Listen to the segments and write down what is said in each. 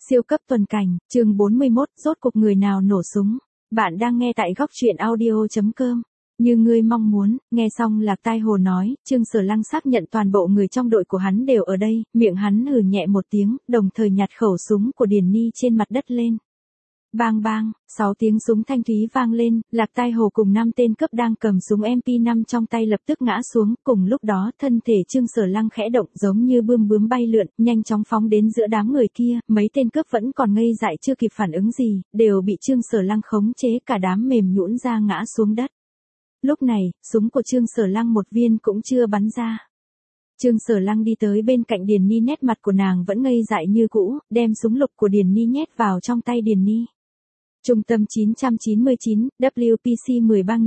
Siêu cấp tuần cảnh, chương 41, rốt cuộc người nào nổ súng. Bạn đang nghe tại góc truyện audio.com. Như ngươi mong muốn, nghe xong Lạc Tai Hồ nói, Trương Sở Lăng xác nhận toàn bộ người trong đội của hắn đều ở đây, miệng hắn hừ nhẹ một tiếng, đồng thời nhặt khẩu súng của Điền Ni trên mặt đất lên. Bang bang, 6 tiếng súng thanh thúy vang lên, Lạc Tai Hồ cùng 5 tên cướp đang cầm súng MP5 trong tay lập tức ngã xuống, cùng lúc đó thân thể Trương Sở Lăng khẽ động giống như bướm bay lượn, nhanh chóng phóng đến giữa đám người kia, mấy tên cướp vẫn còn ngây dại chưa kịp phản ứng gì, đều bị Trương Sở Lăng khống chế cả đám mềm nhũn ra ngã xuống đất. Lúc này, súng của Trương Sở Lăng một viên cũng chưa bắn ra. Trương Sở Lăng đi tới bên cạnh Điền Ni, nét mặt của nàng vẫn ngây dại như cũ, đem súng lục của Điền Ni nhét vào trong tay Điền Ni. Trung tâm 999, WPC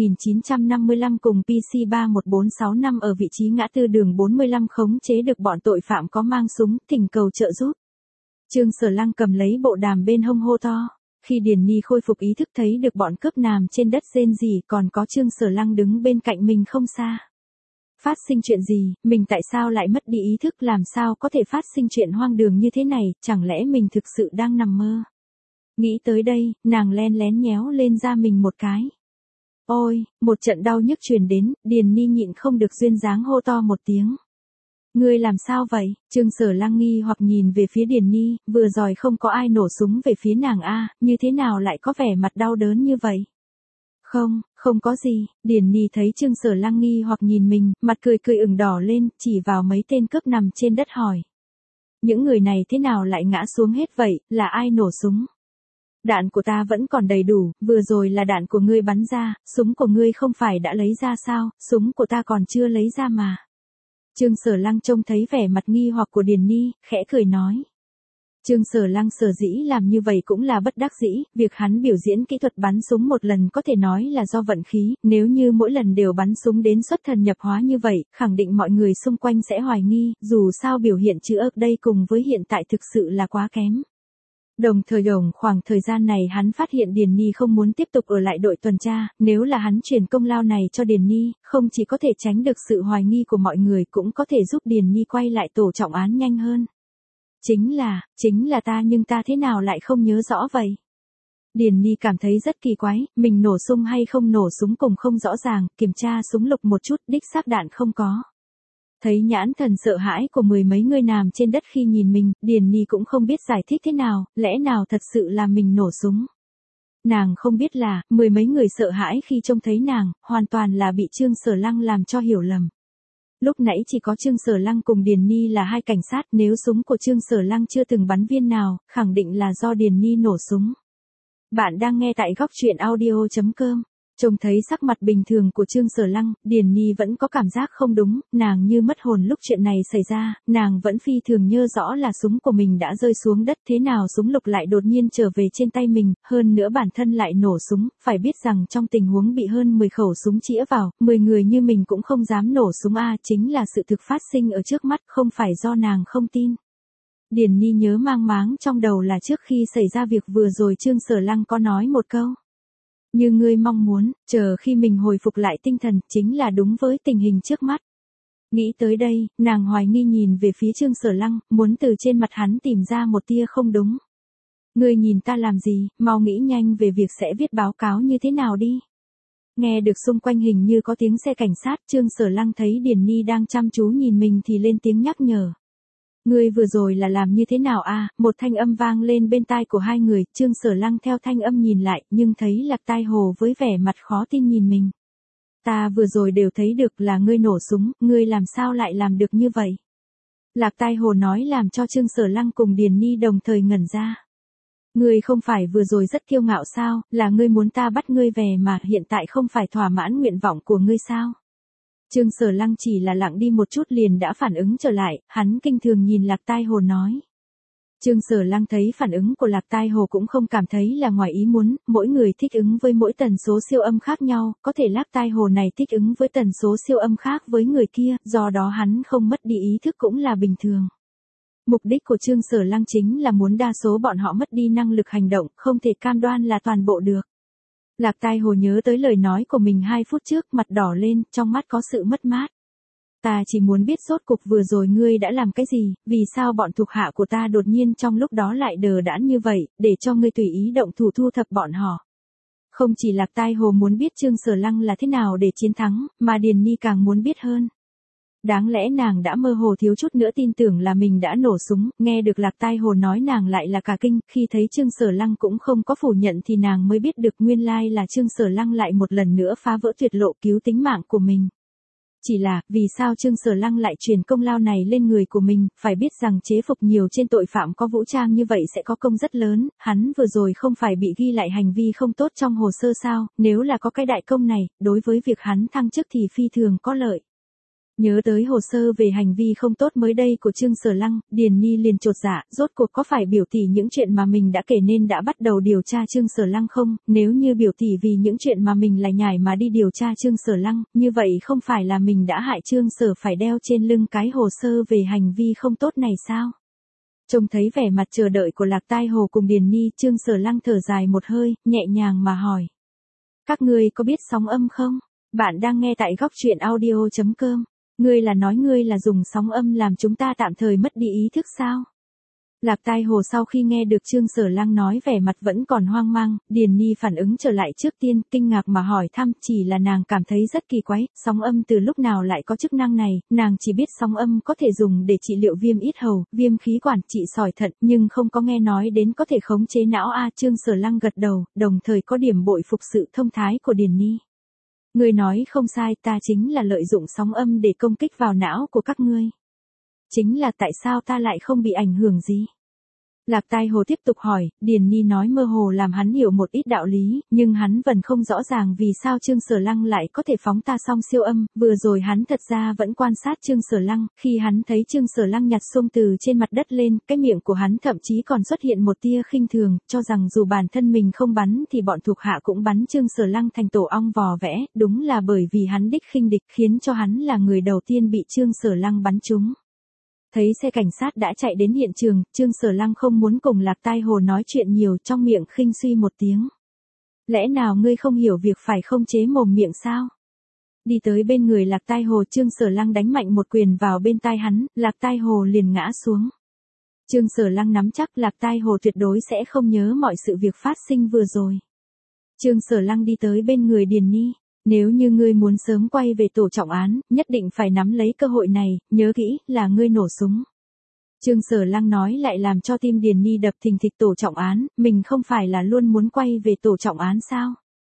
13955 cùng PC 31465 ở vị trí ngã tư đường 45 khống chế được bọn tội phạm có mang súng, thỉnh cầu trợ giúp. Trương Sở Lăng cầm lấy bộ đàm bên hông hô to. Khi Điền Ni khôi phục ý thức thấy được bọn cướp nằm trên đất rên rỉ, còn có Trương Sở Lăng đứng bên cạnh mình không xa. Phát sinh chuyện gì, mình tại sao lại mất đi ý thức, làm sao có thể phát sinh chuyện hoang đường như thế này, chẳng lẽ mình thực sự đang nằm mơ? Nghĩ tới đây, nàng len lén nhéo lên da mình một cái. Ôi, một trận đau nhức truyền đến, Điền Ni nhịn không được duyên dáng hô to một tiếng. Ngươi làm sao vậy? Trương Sở Lăng nghi hoặc nhìn về phía Điền Ni, vừa rồi không có ai nổ súng về phía nàng a, như thế nào lại có vẻ mặt đau đớn như vậy? Không có gì, Điền Ni thấy Trương Sở Lăng nghi hoặc nhìn mình, mặt cười ửng đỏ lên, chỉ vào mấy tên cướp nằm trên đất hỏi. Những người này thế nào lại ngã xuống hết vậy, là ai nổ súng? Đạn của ta vẫn còn đầy đủ, vừa rồi là đạn của ngươi bắn ra, súng của ngươi không phải đã lấy ra sao, súng của ta còn chưa lấy ra mà. Trương Sở Lăng trông thấy vẻ mặt nghi hoặc của Điền Ni, khẽ cười nói. Trương Sở Lăng sở dĩ làm như vậy cũng là bất đắc dĩ, việc hắn biểu diễn kỹ thuật bắn súng một lần có thể nói là do vận khí, nếu như mỗi lần đều bắn súng đến xuất thần nhập hóa như vậy, khẳng định mọi người xung quanh sẽ hoài nghi, dù sao biểu hiện chữ ức đây cùng với hiện tại thực sự là quá kém. Đồng thời khoảng thời gian này hắn phát hiện Điền Ni không muốn tiếp tục ở lại đội tuần tra, nếu là hắn chuyển công lao này cho Điền Ni, không chỉ có thể tránh được sự hoài nghi của mọi người cũng có thể giúp Điền Ni quay lại tổ trọng án nhanh hơn. Chính là ta, nhưng ta thế nào lại không nhớ rõ vậy? Điền Ni cảm thấy rất kỳ quái, mình nổ súng hay không nổ súng cùng không rõ ràng, kiểm tra súng lục một chút, đích xác đạn không có. Thấy nhãn thần sợ hãi của mười mấy người nằm trên đất khi nhìn mình, Điền Ni cũng không biết giải thích thế nào, lẽ nào thật sự là mình nổ súng. Nàng không biết là, mười mấy người sợ hãi khi trông thấy nàng, hoàn toàn là bị Trương Sở Lăng làm cho hiểu lầm. Lúc nãy chỉ có Trương Sở Lăng cùng Điền Ni là hai cảnh sát, nếu súng của Trương Sở Lăng chưa từng bắn viên nào, khẳng định là do Điền Ni nổ súng. Bạn đang nghe tại góc truyện audio.com. Trông thấy sắc mặt bình thường của Trương Sở Lăng, Điền Ni vẫn có cảm giác không đúng, nàng như mất hồn lúc chuyện này xảy ra, nàng vẫn phi thường nhớ rõ là súng của mình đã rơi xuống đất, thế nào súng lục lại đột nhiên trở về trên tay mình, hơn nữa bản thân lại nổ súng, phải biết rằng trong tình huống bị hơn 10 khẩu súng chĩa vào, 10 người như mình cũng không dám nổ súng a, chính là sự thực phát sinh ở trước mắt, không phải do nàng không tin. Điền Ni nhớ mang máng trong đầu là trước khi xảy ra việc vừa rồi Trương Sở Lăng có nói một câu. Như ngươi mong muốn, chờ khi mình hồi phục lại tinh thần, chính là đúng với tình hình trước mắt. Nghĩ tới đây, nàng hoài nghi nhìn về phía Trương Sở Lăng, muốn từ trên mặt hắn tìm ra một tia không đúng. Ngươi nhìn ta làm gì, mau nghĩ nhanh về việc sẽ viết báo cáo như thế nào đi. Nghe được xung quanh hình như có tiếng xe cảnh sát, Trương Sở Lăng thấy Điền Ni đang chăm chú nhìn mình thì lên tiếng nhắc nhở. Ngươi vừa rồi là làm như thế nào a? Một thanh âm vang lên bên tai của hai người, Trương Sở Lăng theo thanh âm nhìn lại, nhưng thấy Lạc Tai Hồ với vẻ mặt khó tin nhìn mình. Ta vừa rồi đều thấy được là ngươi nổ súng, ngươi làm sao lại làm được như vậy? Lạc Tai Hồ nói làm cho Trương Sở Lăng cùng Điền Ni đồng thời ngẩn ra. Ngươi không phải vừa rồi rất kiêu ngạo sao, là ngươi muốn ta bắt ngươi về mà hiện tại không phải thỏa mãn nguyện vọng của ngươi sao? Trương Sở Lăng chỉ là lặng đi một chút liền đã phản ứng trở lại, hắn kinh thường nhìn Lạc Tai Hồ nói. Trương Sở Lăng thấy phản ứng của Lạc Tai Hồ cũng không cảm thấy là ngoài ý muốn, mỗi người thích ứng với mỗi tần số siêu âm khác nhau, có thể Lạc Tai Hồ này thích ứng với tần số siêu âm khác với người kia, do đó hắn không mất đi ý thức cũng là bình thường. Mục đích của Trương Sở Lăng chính là muốn đa số bọn họ mất đi năng lực hành động, không thể cam đoan là toàn bộ được. Lạc Tai Hồ nhớ tới lời nói của mình 2 phút trước, mặt đỏ lên, trong mắt có sự mất mát. ta chỉ muốn biết rốt cục vừa rồi ngươi đã làm cái gì, vì sao bọn thuộc hạ của ta đột nhiên trong lúc đó lại đờ đẫn như vậy, để cho ngươi tùy ý động thủ thu thập bọn họ. Không chỉ Lạc Tai Hồ muốn biết Trương Sở Lăng là thế nào để chiến thắng, mà Điền Ni càng muốn biết hơn. Đáng lẽ nàng đã mơ hồ thiếu chút nữa tin tưởng là mình đã nổ súng, nghe được Lạc Tai Hồ nói nàng lại là cả kinh, khi thấy Trương Sở Lăng cũng không có phủ nhận thì nàng mới biết được nguyên lai là Trương Sở Lăng lại một lần nữa phá vỡ tuyệt lộ cứu tính mạng của mình. Chỉ là, vì sao Trương Sở Lăng lại truyền công lao này lên người của mình, phải biết rằng chế phục nhiều trên tội phạm có vũ trang như vậy sẽ có công rất lớn, hắn vừa rồi không phải bị ghi lại hành vi không tốt trong hồ sơ sao, nếu là có cái đại công này, đối với việc hắn thăng chức thì phi thường có lợi. Nhớ tới hồ sơ về hành vi không tốt mới đây của Trương Sở Lăng, Điền Ni liền chột dạ, rốt cuộc có phải biểu tỷ những chuyện mà mình đã kể nên đã bắt đầu điều tra Trương Sở Lăng không, nếu như biểu tỷ vì những chuyện mà mình lải nhải mà đi điều tra Trương Sở Lăng, như vậy không phải là mình đã hại Trương Sở phải đeo trên lưng cái hồ sơ về hành vi không tốt này sao? Trông thấy vẻ mặt chờ đợi của Lạc Tai Hồ cùng Điền Ni, Trương Sở Lăng thở dài một hơi, nhẹ nhàng mà hỏi. Các ngươi có biết sóng âm không? Bạn đang nghe tại góc truyện audio.com. Ngươi là nói ngươi là dùng sóng âm làm chúng ta tạm thời mất đi ý thức sao? Lạc Tai Hồ sau khi nghe được Trương Sở Lăng nói vẻ mặt vẫn còn hoang mang, Điền Ni phản ứng trở lại trước tiên, kinh ngạc mà hỏi thăm, chỉ là nàng cảm thấy rất kỳ quái, sóng âm từ lúc nào lại có chức năng này, nàng chỉ biết sóng âm có thể dùng để trị liệu viêm yết hầu, viêm khí quản, trị sỏi thận, nhưng không có nghe nói đến có thể khống chế não a. Trương Sở Lăng gật đầu, đồng thời có điểm bội phục sự thông thái của Điền Ni. Ngươi nói không sai, ta chính là lợi dụng sóng âm để công kích vào não của các ngươi. Chính là tại sao ta lại không bị ảnh hưởng gì? Lạc Tai Hồ tiếp tục hỏi, Điền Ni nói mơ hồ làm hắn hiểu một ít đạo lý, nhưng hắn vẫn không rõ ràng vì sao Trương Sở Lăng lại có thể phóng ta song siêu âm, vừa rồi hắn thật ra vẫn quan sát Trương Sở Lăng, khi hắn thấy Trương Sở Lăng nhặt xung từ trên mặt đất lên, cái miệng của hắn thậm chí còn xuất hiện một tia khinh thường, cho rằng dù bản thân mình không bắn thì bọn thuộc hạ cũng bắn Trương Sở Lăng thành tổ ong vò vẽ, đúng là bởi vì hắn đích khinh địch khiến cho hắn là người đầu tiên bị Trương Sở Lăng bắn trúng. Thấy xe cảnh sát đã chạy đến hiện trường, Trương Sở Lăng không muốn cùng Lạc Tai Hồ nói chuyện nhiều, trong miệng khinh suy một tiếng. Lẽ nào ngươi không hiểu việc phải không chế mồm miệng sao? Đi tới bên người Lạc Tai Hồ, Trương Sở Lăng đánh mạnh một quyền vào bên tai hắn, Lạc Tai Hồ liền ngã xuống. Trương Sở Lăng nắm chắc Lạc Tai Hồ tuyệt đối sẽ không nhớ mọi sự việc phát sinh vừa rồi. Trương Sở Lăng đi tới bên người Điền Ni. Nếu như ngươi muốn sớm quay về tổ trọng án, nhất định phải nắm lấy cơ hội này, nhớ kỹ, là ngươi nổ súng. Trương Sở Lăng nói lại làm cho tim Điền Ni đập thình thịch. Tổ trọng án, mình không phải là luôn muốn quay về tổ trọng án sao?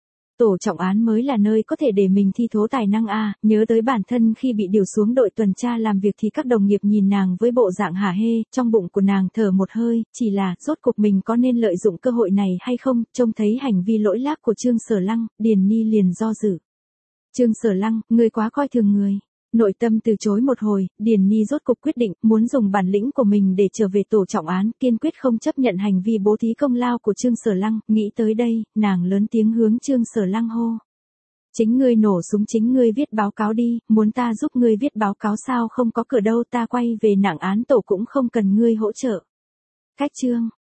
Tổ trọng án mới là nơi có thể để mình thi thố tài năng a. Nhớ tới bản thân khi bị điều xuống đội tuần tra làm việc thì các đồng nghiệp nhìn nàng với bộ dạng hả hê, trong bụng của nàng thở một hơi, chỉ là, rốt cuộc mình có nên lợi dụng cơ hội này hay không, trông thấy hành vi lỗi lạc của Trương Sở Lăng, Điền Ni liền do dự. Trương Sở Lăng, ngươi quá coi thường người. Nội tâm từ chối một hồi, Điền Ni rốt cục quyết định, muốn dùng bản lĩnh của mình để trở về tổ trọng án, kiên quyết không chấp nhận hành vi bố thí công lao của Trương Sở Lăng, nghĩ tới đây, nàng lớn tiếng hướng Trương Sở Lăng hô. Chính ngươi nổ súng, chính ngươi viết báo cáo đi, muốn ta giúp ngươi viết báo cáo sao, không có cửa đâu, ta quay về nặng án tổ cũng không cần ngươi hỗ trợ. Cách chương.